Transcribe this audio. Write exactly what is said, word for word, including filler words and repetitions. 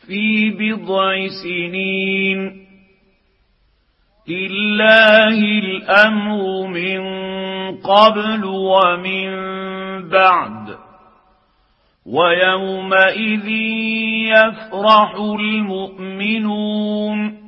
في بضع سنين. لله الأمر من قبل ومن بعد، ويومئذ يفرح المؤمنون.